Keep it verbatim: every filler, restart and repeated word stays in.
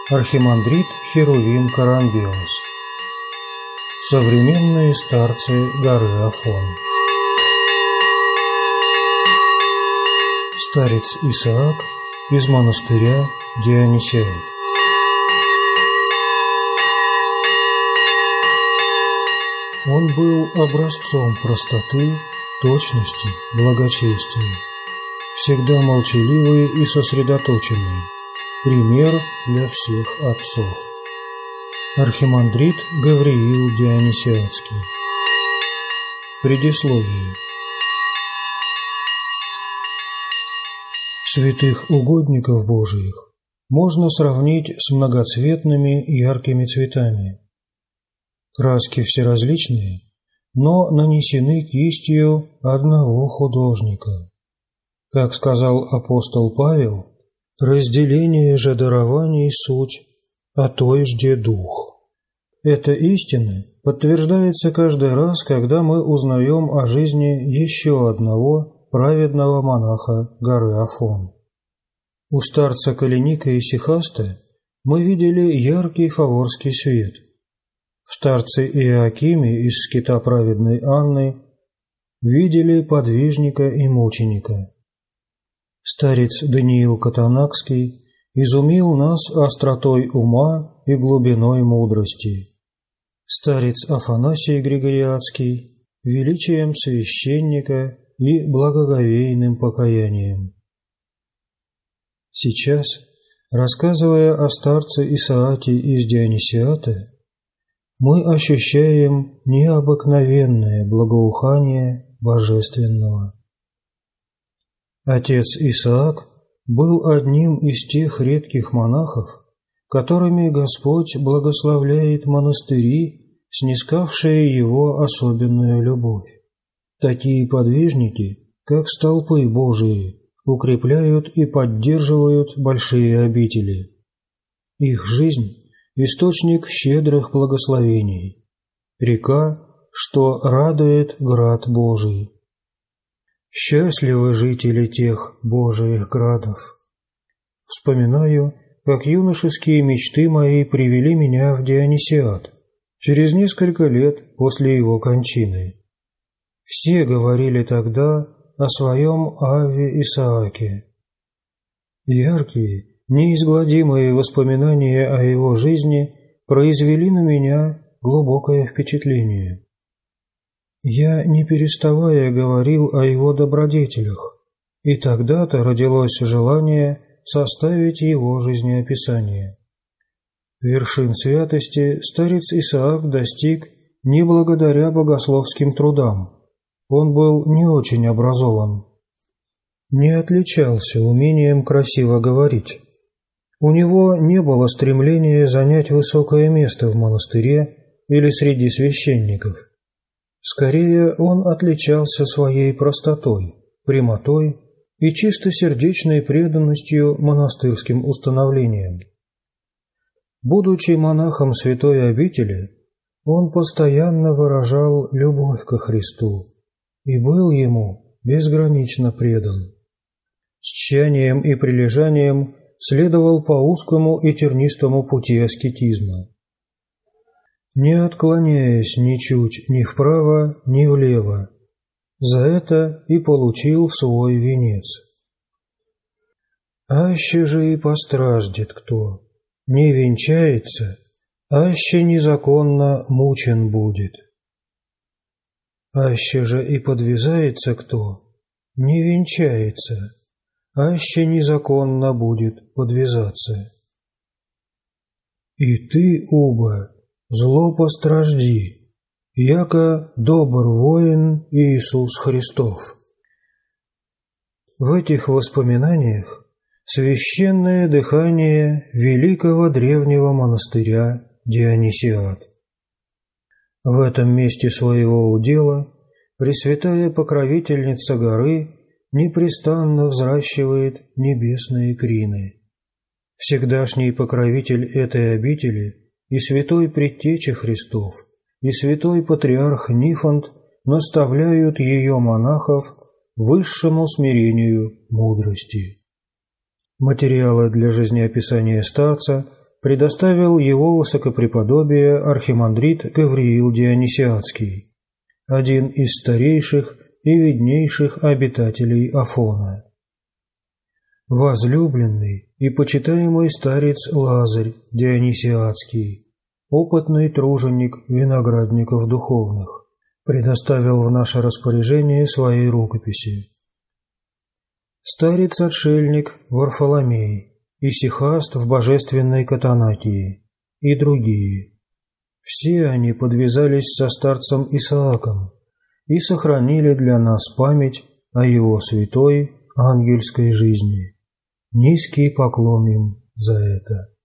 Архимандрит Херувим Карамбелос. Современные старцы горы Афон. Старец Исаак из монастыря Дионисиад. Он был образцом простоты, точности, благочестия, всегда молчаливый и сосредоточенный, пример для всех отцов. Архимандрит Гавриил Дионисиадский. Предисловие. Святых угодников Божиих можно сравнить с многоцветными яркими цветами. Краски все различные, но нанесены кистью одного художника. Как сказал апостол Павел, разделение же дарований суть, а той жде дух. Эта истина подтверждается каждый раз, когда мы узнаем о жизни еще одного праведного монаха горы Афон. У старца Калиника Исихаста мы видели яркий фаворский свет. В старце Иоакиме из скита праведной Анны видели подвижника и мученика. Старец Даниил Катанакский изумил нас остротой ума и глубиной мудрости. Старец Афанасий Григориадский – величием священника и благоговейным покаянием. Сейчас, рассказывая о старце Исааке из Дионисиата, мы ощущаем необыкновенное благоухание Божественного. Отец Исаак был одним из тех редких монахов, которыми Господь благословляет монастыри, снискавшие его особенную любовь. Такие подвижники, как столпы Божии, укрепляют и поддерживают большие обители. Их жизнь – источник щедрых благословений, река, что радует град Божий. Счастливы жители тех Божиих градов. Вспоминаю, как юношеские мечты мои привели меня в Дионисиад через несколько лет после его кончины. Все говорили тогда о своем Авве Исааке. Яркие, неизгладимые воспоминания о его жизни произвели на меня глубокое впечатление. Я, не переставая, говорил о его добродетелях, и тогда-то родилось желание составить его жизнеописание. Вершин святости старец Исаак достиг не благодаря богословским трудам. Он был не очень образован, не отличался умением красиво говорить. У него не было стремления занять высокое место в монастыре или среди священников. Скорее, он отличался своей простотой, прямотой и чистосердечной преданностью монастырским установлениям. Будучи монахом святой обители, он постоянно выражал любовь ко Христу и был ему безгранично предан. С тщанием и прилежанием следовал по узкому и тернистому пути аскетизма, не отклоняясь ничуть ни вправо, ни влево. За это и получил свой венец. Аще же и постраждет кто, не венчается, аще незаконно мучен будет. Аще же и подвязается кто, не венчается, аще незаконно будет подвязаться. И ты, уба, зло постражди, яко добр воин Иисус Христов. В этих воспоминаниях священное дыхание великого древнего монастыря Дионисиад. В этом месте своего удела Пресвятая Покровительница горы непрестанно взращивает небесные крины. Всегдашний покровитель этой обители и святой Предтеча Христов, и святой Патриарх Нифонт наставляют ее монахов высшему смирению мудрости. Материалы для жизнеописания старца предоставил его высокопреподобие архимандрит Гавриил Дионисиатский, один из старейших и виднейших обитателей Афона. Возлюбленный и почитаемый старец Лазарь Дионисиатский, опытный труженик виноградников духовных, предоставил в наше распоряжение свои рукописи. Старец-отшельник Варфоломей, исихаст в божественной Катанакии и другие. Все они подвязались со старцем Исааком и сохранили для нас память о его святой ангельской жизни. Низкий поклон им за это.